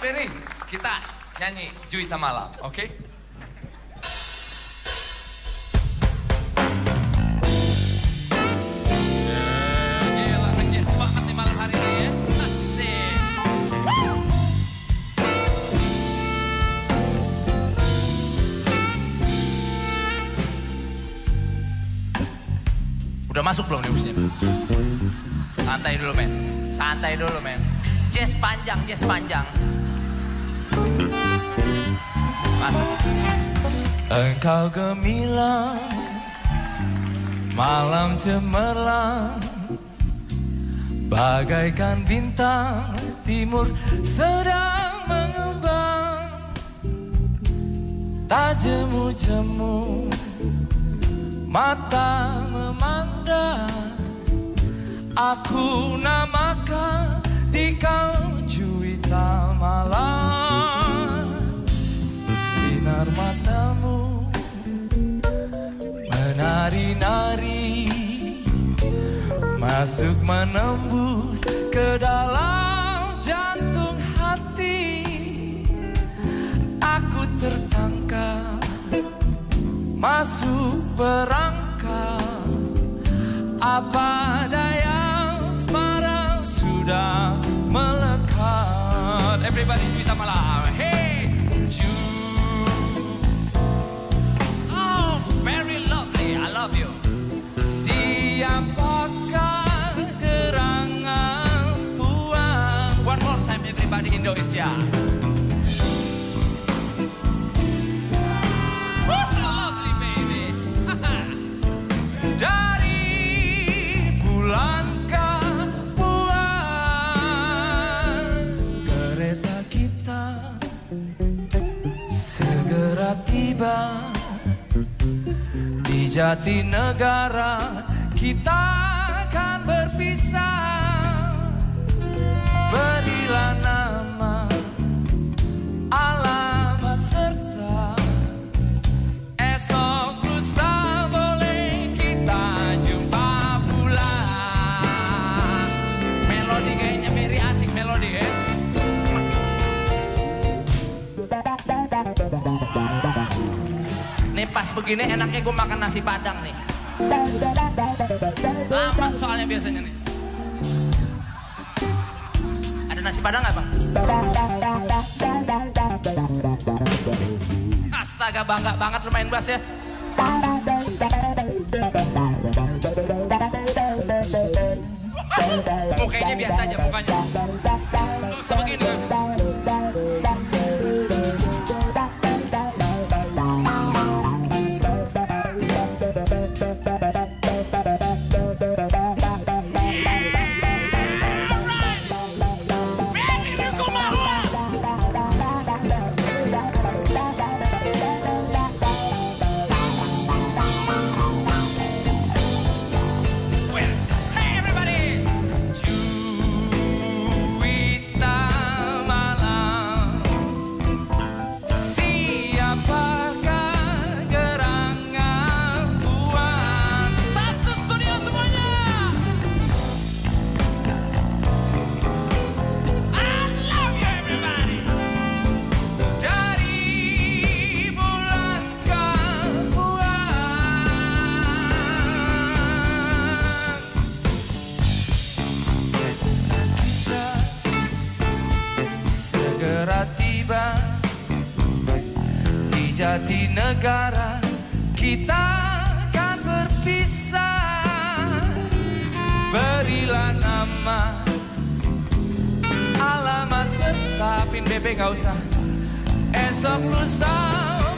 ready? Kita nyanyi Juwita Malam, oke? Gila, ngejazz banget nih malam hari ini ya. Asik. Udah masuk belum nih busnya? Santai dulu men, santai dulu men. Jazz panjang, jazz panjang. Masuk. Engkau gemilang, malam cemerlang, bagaikan bintang timur sedang mengembang. Tak jemu-jemu mata memandang, aku namakan di kau Juwita Malam. Sinar matamu menari-nari, masuk menembus ke dalam jantung hati. Aku tertangkap masuk perangkap, apa daya asmara sudah melekat. Everybody Juwita Malam, hey Ju. Oh, very lovely, I love you. Siapakah gerangan puang? One more time everybody Indonesia. Lovely baby. Dari bulan tiba di Jatinegara, kita akan berpisah. Berilah nama, alamat serta esok lusa boleh kita jumpa pula. Melodi kayaknya very asik melodi ya. Nih pas begini enaknya gue makan nasi padang nih. Lama soalnya biasanya nih. Ada nasi padang nggak bang? Astaga bangga banget lu main bass ya. Mukanya biasa aja mukanya. Gak usah begini kan. Tiba di Jatinegara, kita akan berpisah. Berilah nama, alamat serta pin BB gak usah. Esok lusa